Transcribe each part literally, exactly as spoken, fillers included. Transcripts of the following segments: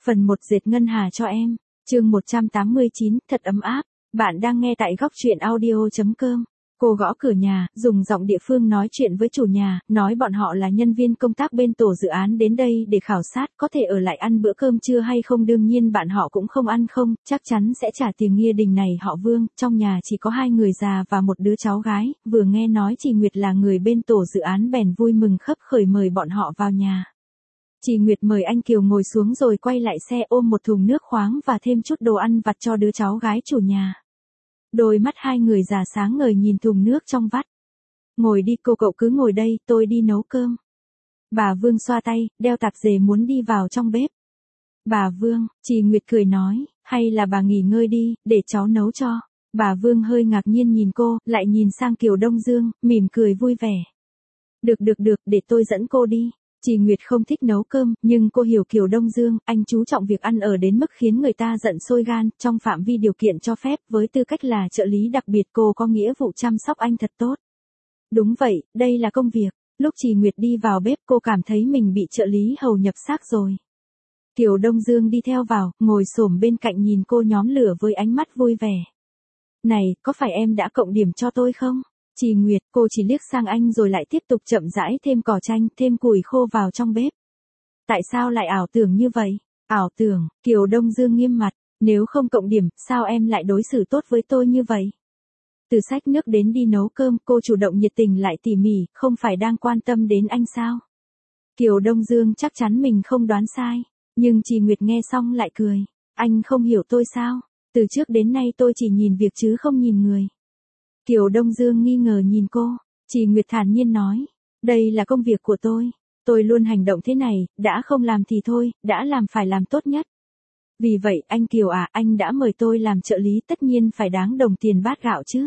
Phần một dệt ngân hà cho em. Chương một trăm tám mươi chín, thật ấm áp. Bạn đang nghe tại góc truyện audio chấm com. Cô gõ cửa nhà, dùng giọng địa phương nói chuyện với chủ nhà, nói bọn họ là nhân viên công tác bên tổ dự án đến đây để khảo sát, có thể ở lại ăn bữa cơm trưa hay không. Đương nhiên bạn họ cũng không ăn không, chắc chắn sẽ trả tiền. Nghĩa đình này họ Vương, trong nhà chỉ có hai người già và một đứa cháu gái, vừa nghe nói chị Nguyệt là người bên tổ dự án bèn vui mừng khấp khởi mời bọn họ vào nhà. Chị Nguyệt mời anh Kiều ngồi xuống rồi quay lại xe ôm một thùng nước khoáng và thêm chút đồ ăn vặt cho đứa cháu gái chủ nhà. Đôi mắt hai người già sáng ngời nhìn thùng nước trong vắt. Ngồi đi cô, cậu cứ ngồi đây, tôi đi nấu cơm. Bà Vương xoa tay, đeo tạp dề muốn đi vào trong bếp. Bà Vương, chị Nguyệt cười nói, hay là bà nghỉ ngơi đi, để cháu nấu cho. Bà Vương hơi ngạc nhiên nhìn cô, lại nhìn sang Kiều Đông Dương, mỉm cười vui vẻ. Được được được, để tôi dẫn cô đi. Chị Nguyệt không thích nấu cơm, nhưng cô hiểu Kiều Đông Dương, anh chú trọng việc ăn ở đến mức khiến người ta giận sôi gan, trong phạm vi điều kiện cho phép, với tư cách là trợ lý đặc biệt cô có nghĩa vụ chăm sóc anh thật tốt. Đúng vậy, đây là công việc. Lúc chị Nguyệt đi vào bếp cô cảm thấy mình bị trợ lý hầu nhập xác rồi. Kiều Đông Dương đi theo vào, ngồi xổm bên cạnh nhìn cô nhóm lửa với ánh mắt vui vẻ. Này, có phải em đã cộng điểm cho tôi không? Chị Nguyệt, cô chỉ liếc sang anh rồi lại tiếp tục chậm rãi thêm cỏ chanh, thêm củi khô vào trong bếp. Tại sao lại ảo tưởng như vậy? Ảo tưởng, Kiều Đông Dương nghiêm mặt, nếu không cộng điểm, sao em lại đối xử tốt với tôi như vậy? Từ xách nước đến đi nấu cơm, cô chủ động nhiệt tình lại tỉ mỉ, không phải đang quan tâm đến anh sao? Kiều Đông Dương chắc chắn mình không đoán sai, nhưng chị Nguyệt nghe xong lại cười. Anh không hiểu tôi sao? Từ trước đến nay tôi chỉ nhìn việc chứ không nhìn người. Kiều Đông Dương nghi ngờ nhìn cô, chị Nguyệt thản nhiên nói, đây là công việc của tôi, tôi luôn hành động thế này, đã không làm thì thôi, đã làm phải làm tốt nhất. Vì vậy, anh Kiều à, anh đã mời tôi làm trợ lý tất nhiên phải đáng đồng tiền bát gạo chứ.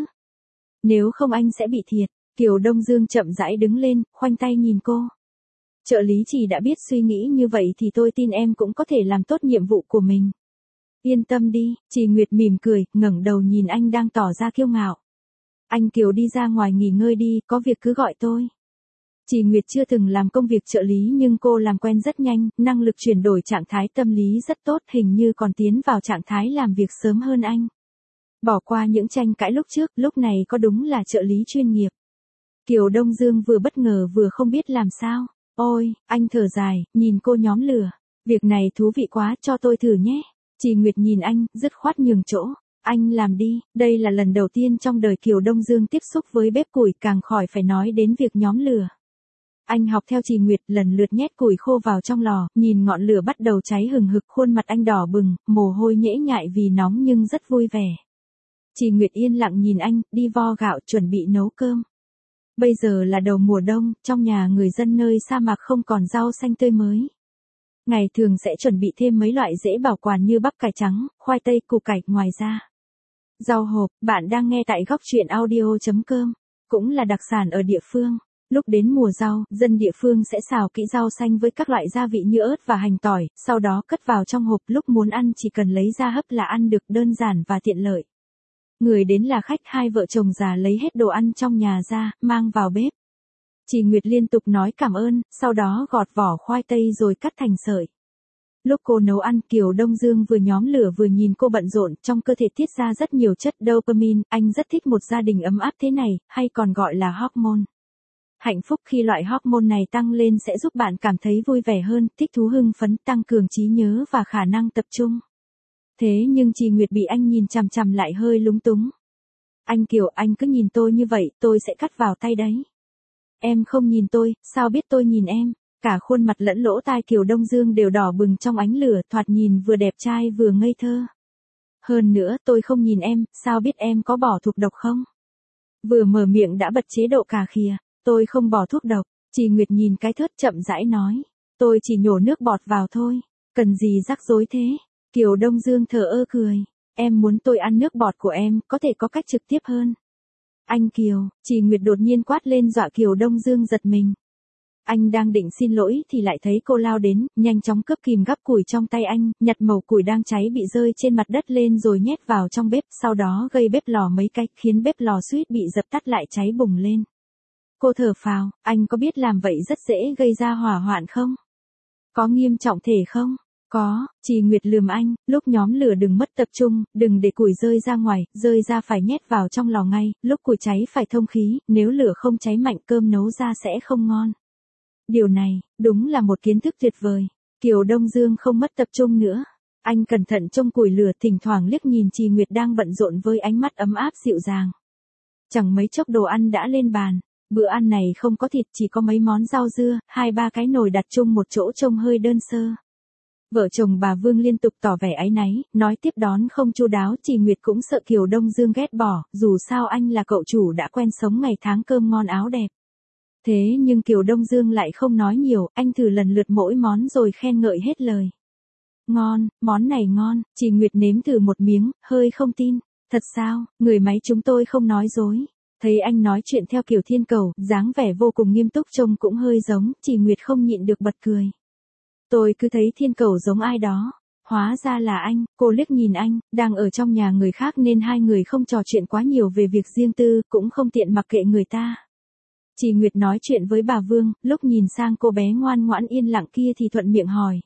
Nếu không anh sẽ bị thiệt. Kiều Đông Dương chậm rãi đứng lên, khoanh tay nhìn cô. Trợ lý chỉ đã biết suy nghĩ như vậy thì tôi tin em cũng có thể làm tốt nhiệm vụ của mình. Yên tâm đi, chị Nguyệt mỉm cười, ngẩng đầu nhìn anh đang tỏ ra kiêu ngạo. Anh Kiều đi ra ngoài nghỉ ngơi đi, có việc cứ gọi tôi. Chị Nguyệt chưa từng làm công việc trợ lý nhưng cô làm quen rất nhanh, năng lực chuyển đổi trạng thái tâm lý rất tốt, hình như còn tiến vào trạng thái làm việc sớm hơn anh. Bỏ qua những tranh cãi lúc trước, lúc này có đúng là trợ lý chuyên nghiệp. Kiều Đông Dương vừa bất ngờ vừa không biết làm sao. Ôi, anh thở dài, nhìn cô nhóm lửa. Việc này thú vị quá, cho tôi thử nhé. Chị Nguyệt nhìn anh, dứt khoát nhường chỗ. Anh làm đi, đây là lần đầu tiên trong đời Kiều Đông Dương tiếp xúc với bếp củi, càng khỏi phải nói đến việc nhóm lửa. Anh học theo chị Nguyệt, lần lượt nhét củi khô vào trong lò, nhìn ngọn lửa bắt đầu cháy hừng hực, khuôn mặt anh đỏ bừng, mồ hôi nhễ nhại vì nóng nhưng rất vui vẻ. Chị Nguyệt yên lặng nhìn anh, đi vo gạo chuẩn bị nấu cơm. Bây giờ là đầu mùa đông, trong nhà người dân nơi sa mạc không còn rau xanh tươi mới. Ngày thường sẽ chuẩn bị thêm mấy loại dễ bảo quản như bắp cải trắng, khoai tây, củ cải. Ngoài ra, rau hộp. Bạn đang nghe tại góc truyện audio chấm com, cũng là đặc sản ở địa phương. Lúc đến mùa rau, dân địa phương sẽ xào kỹ rau xanh với các loại gia vị như ớt và hành tỏi, sau đó cất vào trong hộp, lúc muốn ăn chỉ cần lấy ra hấp là ăn được, đơn giản và tiện lợi. Người đến là khách, hai vợ chồng già lấy hết đồ ăn trong nhà ra, mang vào bếp. Chị Nguyệt liên tục nói cảm ơn, sau đó gọt vỏ khoai tây rồi cắt thành sợi. Lúc cô nấu ăn, Kiều Đông Dương vừa nhóm lửa vừa nhìn cô bận rộn, trong cơ thể tiết ra rất nhiều chất dopamine, anh rất thích một gia đình ấm áp thế này, hay còn gọi là hormone. Hạnh phúc khi loại hormone này tăng lên sẽ giúp bạn cảm thấy vui vẻ hơn, thích thú, hưng phấn, tăng cường trí nhớ và khả năng tập trung. Thế nhưng chị Nguyệt bị anh nhìn chằm chằm lại hơi lúng túng. Anh Kiều, anh cứ nhìn tôi như vậy, tôi sẽ cắt vào tay đấy. Em không nhìn tôi, sao biết tôi nhìn em? Cả khuôn mặt lẫn lỗ tai Kiều Đông Dương đều đỏ bừng trong ánh lửa, thoạt nhìn vừa đẹp trai vừa ngây thơ. Hơn nữa, tôi không nhìn em, sao biết em có bỏ thuốc độc không? Vừa mở miệng đã bật chế độ cà khịa, tôi không bỏ thuốc độc. Chị Nguyệt nhìn cái thớt chậm rãi nói, tôi chỉ nhổ nước bọt vào thôi, cần gì rắc rối thế? Kiều Đông Dương thờ ơ cười, em muốn tôi ăn nước bọt của em, có thể có cách trực tiếp hơn. Anh Kiều, chị Nguyệt đột nhiên quát lên dọa Kiều Đông Dương giật mình. Anh đang định xin lỗi thì lại thấy cô lao đến, nhanh chóng cướp kìm gắp củi trong tay anh, nhặt mẩu củi đang cháy bị rơi trên mặt đất lên rồi nhét vào trong bếp, sau đó gây bếp lò mấy cách, khiến bếp lò suýt bị dập tắt lại cháy bùng lên. Cô thở phào, anh có biết làm vậy rất dễ gây ra hỏa hoạn không? Có nghiêm trọng thể không? Có, Trì Nguyệt lườm anh, lúc nhóm lửa đừng mất tập trung, đừng để củi rơi ra ngoài, rơi ra phải nhét vào trong lò ngay, lúc củi cháy phải thông khí, nếu lửa không cháy mạnh cơm nấu ra sẽ không ngon. Điều này, đúng là một kiến thức tuyệt vời. Kiều Đông Dương không mất tập trung nữa. Anh cẩn thận trông củi lửa, thỉnh thoảng liếc nhìn Trì Nguyệt đang bận rộn với ánh mắt ấm áp dịu dàng. Chẳng mấy chốc đồ ăn đã lên bàn. Bữa ăn này không có thịt, chỉ có mấy món rau dưa, hai ba cái nồi đặt chung một chỗ trông hơi đơn sơ. Vợ chồng bà Vương liên tục tỏ vẻ áy náy, nói tiếp đón không chu đáo. Trì Nguyệt cũng sợ Kiều Đông Dương ghét bỏ, dù sao anh là cậu chủ đã quen sống ngày tháng cơm ngon áo đẹp. Thế nhưng Kiều Đông Dương lại không nói nhiều, anh thử lần lượt mỗi món rồi khen ngợi hết lời. Ngon, món này ngon. Trì Nguyệt nếm thử một miếng, hơi không tin. Thật sao, người máy chúng tôi không nói dối. Thấy anh nói chuyện theo kiểu thiên cầu, dáng vẻ vô cùng nghiêm túc trông cũng hơi giống, Trì Nguyệt không nhịn được bật cười. Tôi cứ thấy thiên cầu giống ai đó. Hóa ra là anh. Cô liếc nhìn anh, đang ở trong nhà người khác nên hai người không trò chuyện quá nhiều về việc riêng tư, cũng không tiện mặc kệ người ta. Trì Nguyệt nói chuyện với bà Vương, lúc nhìn sang cô bé ngoan ngoãn yên lặng kia thì thuận miệng hỏi.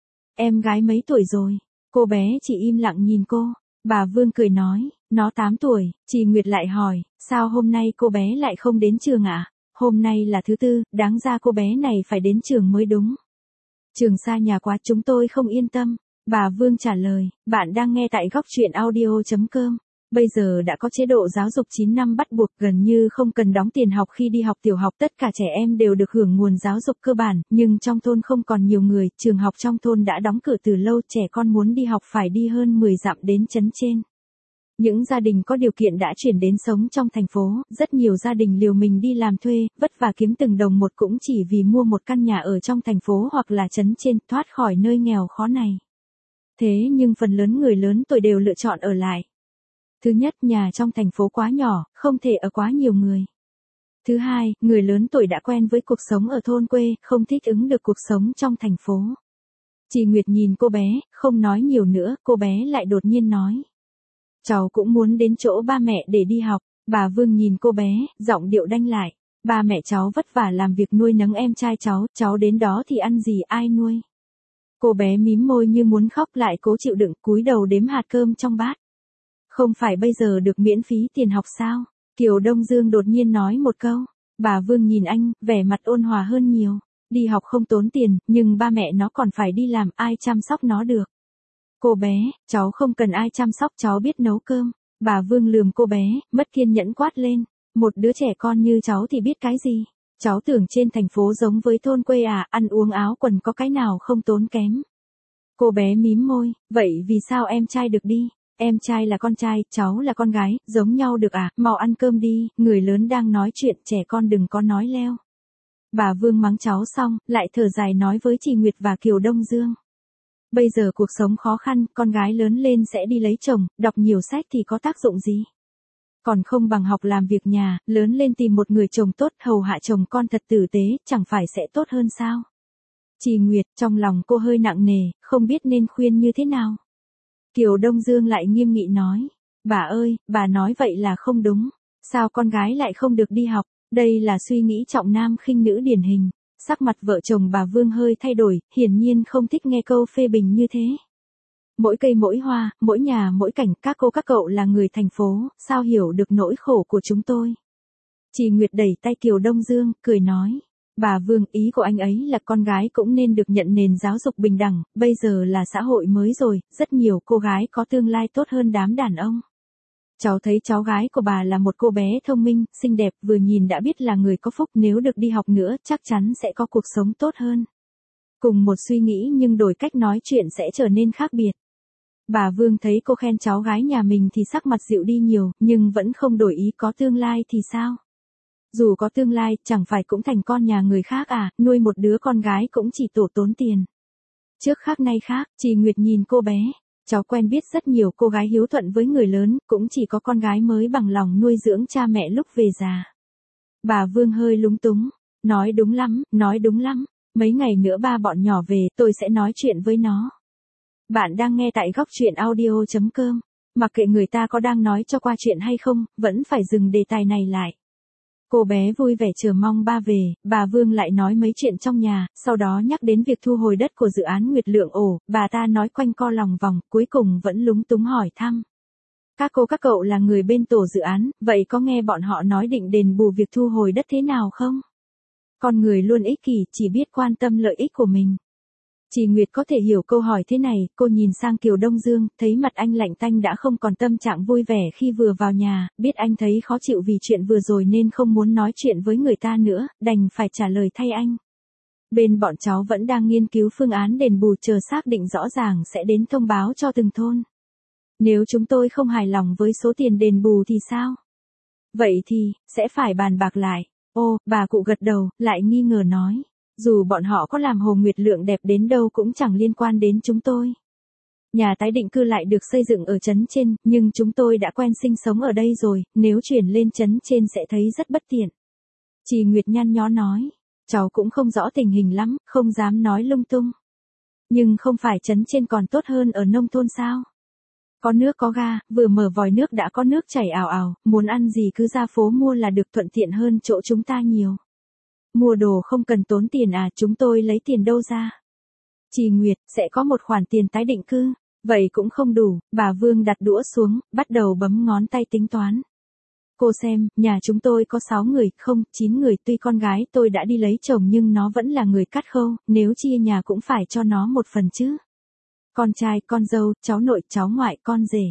Em gái mấy tuổi rồi? Cô bé chỉ im lặng nhìn cô. Bà Vương cười nói, nó tám tuổi. Trì Nguyệt lại hỏi, sao hôm nay cô bé lại không đến trường ạ? À? Hôm nay là thứ tư, đáng ra cô bé này phải đến trường mới đúng. Trường xa nhà quá chúng tôi không yên tâm. Bà Vương trả lời, bạn đang nghe tại góc truyện audio chấm com. Bây giờ đã có chế độ giáo dục chín năm bắt buộc, gần như không cần đóng tiền học khi đi học tiểu học, tất cả trẻ em đều được hưởng nguồn giáo dục cơ bản, nhưng trong thôn không còn nhiều người, trường học trong thôn đã đóng cửa từ lâu, trẻ con muốn đi học phải đi hơn mười dặm đến trấn trên. Những gia đình có điều kiện đã chuyển đến sống trong thành phố, rất nhiều gia đình liều mình đi làm thuê, vất vả kiếm từng đồng một cũng chỉ vì mua một căn nhà ở trong thành phố hoặc là trấn trên, thoát khỏi nơi nghèo khó này. Thế nhưng phần lớn người lớn tuổi đều lựa chọn ở lại. Thứ nhất, nhà trong thành phố quá nhỏ, không thể ở quá nhiều người. Thứ hai, người lớn tuổi đã quen với cuộc sống ở thôn quê, không thích ứng được cuộc sống trong thành phố. Trì Nguyệt nhìn cô bé, không nói nhiều nữa, cô bé lại đột nhiên nói. Cháu cũng muốn đến chỗ ba mẹ để đi học. Bà Vương nhìn cô bé, giọng điệu đanh lại. Ba mẹ cháu vất vả làm việc nuôi nấng em trai cháu, cháu đến đó thì ăn gì ai nuôi. Cô bé mím môi như muốn khóc lại cố chịu đựng, cúi đầu đếm hạt cơm trong bát. Không phải bây giờ được miễn phí tiền học sao? Kiều Đông Dương đột nhiên nói một câu. Bà Vương nhìn anh, vẻ mặt ôn hòa hơn nhiều. Đi học không tốn tiền, nhưng ba mẹ nó còn phải đi làm, ai chăm sóc nó được. Cô bé, cháu không cần ai chăm sóc, cháu biết nấu cơm. Bà Vương lườm cô bé, mất kiên nhẫn quát lên. Một đứa trẻ con như cháu thì biết cái gì? Cháu tưởng trên thành phố giống với thôn quê à, ăn uống áo quần có cái nào không tốn kém. Cô bé mím môi, vậy vì sao em trai được đi? Em trai là con trai, cháu là con gái, giống nhau được à, mau ăn cơm đi, người lớn đang nói chuyện, trẻ con đừng có nói leo. Bà Vương mắng cháu xong, lại thở dài nói với Trì Nguyệt và Kiều Đông Dương. Bây giờ cuộc sống khó khăn, con gái lớn lên sẽ đi lấy chồng, đọc nhiều sách thì có tác dụng gì? Còn không bằng học làm việc nhà, lớn lên tìm một người chồng tốt, hầu hạ chồng con thật tử tế, chẳng phải sẽ tốt hơn sao? Trì Nguyệt, trong lòng cô hơi nặng nề, không biết nên khuyên như thế nào. Kiều Đông Dương lại nghiêm nghị nói, bà ơi, bà nói vậy là không đúng, sao con gái lại không được đi học, đây là suy nghĩ trọng nam khinh nữ điển hình. Sắc mặt vợ chồng bà Vương hơi thay đổi, hiển nhiên không thích nghe câu phê bình như thế. Mỗi cây mỗi hoa, mỗi nhà mỗi cảnh, các cô các cậu là người thành phố, sao hiểu được nỗi khổ của chúng tôi. Trì Nguyệt đẩy tay Kiều Đông Dương, cười nói. Bà Vương, ý của anh ấy là con gái cũng nên được nhận nền giáo dục bình đẳng, bây giờ là xã hội mới rồi, rất nhiều cô gái có tương lai tốt hơn đám đàn ông. Cháu thấy cháu gái của bà là một cô bé thông minh, xinh đẹp, vừa nhìn đã biết là người có phúc, nếu được đi học nữa, chắc chắn sẽ có cuộc sống tốt hơn. Cùng một suy nghĩ nhưng đổi cách nói chuyện sẽ trở nên khác biệt. Bà Vương thấy cô khen cháu gái nhà mình thì sắc mặt dịu đi nhiều, nhưng vẫn không đổi ý, có tương lai thì sao? Dù có tương lai, chẳng phải cũng thành con nhà người khác à, nuôi một đứa con gái cũng chỉ tổ tốn tiền. Trước khác nay khác, Trì Nguyệt nhìn cô bé. Cháu quen biết rất nhiều cô gái hiếu thuận với người lớn, cũng chỉ có con gái mới bằng lòng nuôi dưỡng cha mẹ lúc về già. Bà Vương hơi lúng túng. Nói đúng lắm, nói đúng lắm. Mấy ngày nữa ba bọn nhỏ về, tôi sẽ nói chuyện với nó. Bạn đang nghe tại góc truyện audio chấm com. Mặc kệ người ta có đang nói cho qua chuyện hay không, vẫn phải dừng đề tài này lại. Cô bé vui vẻ chờ mong ba về, bà Vương lại nói mấy chuyện trong nhà, sau đó nhắc đến việc thu hồi đất của dự án Nguyệt Lượng Ổ, bà ta nói quanh co lòng vòng, cuối cùng vẫn lúng túng hỏi thăm. Các cô các cậu là người bên tổ dự án, vậy có nghe bọn họ nói định đền bù việc thu hồi đất thế nào không? Con người luôn ích kỷ, chỉ biết quan tâm lợi ích của mình. Chị Nguyệt có thể hiểu câu hỏi thế này, cô nhìn sang Kiều Đông Dương, thấy mặt anh lạnh tanh đã không còn tâm trạng vui vẻ khi vừa vào nhà, biết anh thấy khó chịu vì chuyện vừa rồi nên không muốn nói chuyện với người ta nữa, đành phải trả lời thay anh. Bên bọn cháu vẫn đang nghiên cứu phương án đền bù, chờ xác định rõ ràng sẽ đến thông báo cho từng thôn. Nếu chúng tôi không hài lòng với số tiền đền bù thì sao? Vậy thì, sẽ phải bàn bạc lại. Ô, bà cụ gật đầu, lại nghi ngờ nói. Dù bọn họ có làm Hồ Nguyệt Lượng đẹp đến đâu cũng chẳng liên quan đến chúng tôi. Nhà tái định cư lại được xây dựng ở trấn trên, nhưng chúng tôi đã quen sinh sống ở đây rồi, nếu chuyển lên trấn trên sẽ thấy rất bất tiện. Chị Nguyệt nhăn nhó nói, cháu cũng không rõ tình hình lắm, không dám nói lung tung. Nhưng không phải trấn trên còn tốt hơn ở nông thôn sao? Có nước có ga, vừa mở vòi nước đã có nước chảy ào ào, muốn ăn gì cứ ra phố mua là được, thuận tiện hơn chỗ chúng ta nhiều. Mua đồ không cần tốn tiền à, chúng tôi lấy tiền đâu ra? Chị Nguyệt, sẽ có một khoản tiền tái định cư, vậy cũng không đủ, bà Vương đặt đũa xuống, bắt đầu bấm ngón tay tính toán. Cô xem, nhà chúng tôi có sáu người, không, chín người, tuy con gái tôi đã đi lấy chồng nhưng nó vẫn là người cắt khâu, nếu chia nhà cũng phải cho nó một phần chứ. Con trai, con dâu, cháu nội, cháu ngoại, con rể.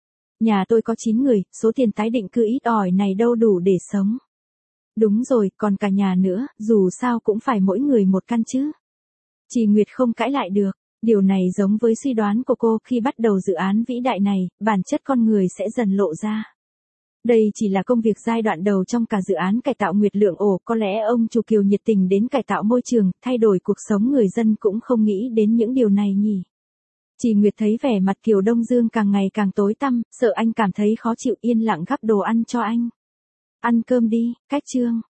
Nhà tôi có chín người, số tiền tái định cư ít ỏi này đâu đủ để sống. Đúng rồi, còn cả nhà nữa, dù sao cũng phải mỗi người một căn chứ. Chị Nguyệt không cãi lại được, điều này giống với suy đoán của cô khi bắt đầu dự án vĩ đại này, bản chất con người sẽ dần lộ ra. Đây chỉ là công việc giai đoạn đầu trong cả dự án cải tạo Nguyệt Lượng Ổ, có lẽ ông chủ Kiều nhiệt tình đến cải tạo môi trường, thay đổi cuộc sống người dân cũng không nghĩ đến những điều này nhỉ. Chị Nguyệt thấy vẻ mặt Kiều Đông Dương càng ngày càng tối tăm, sợ anh cảm thấy khó chịu, yên lặng gắp đồ ăn cho anh. Ăn cơm đi, cách chương.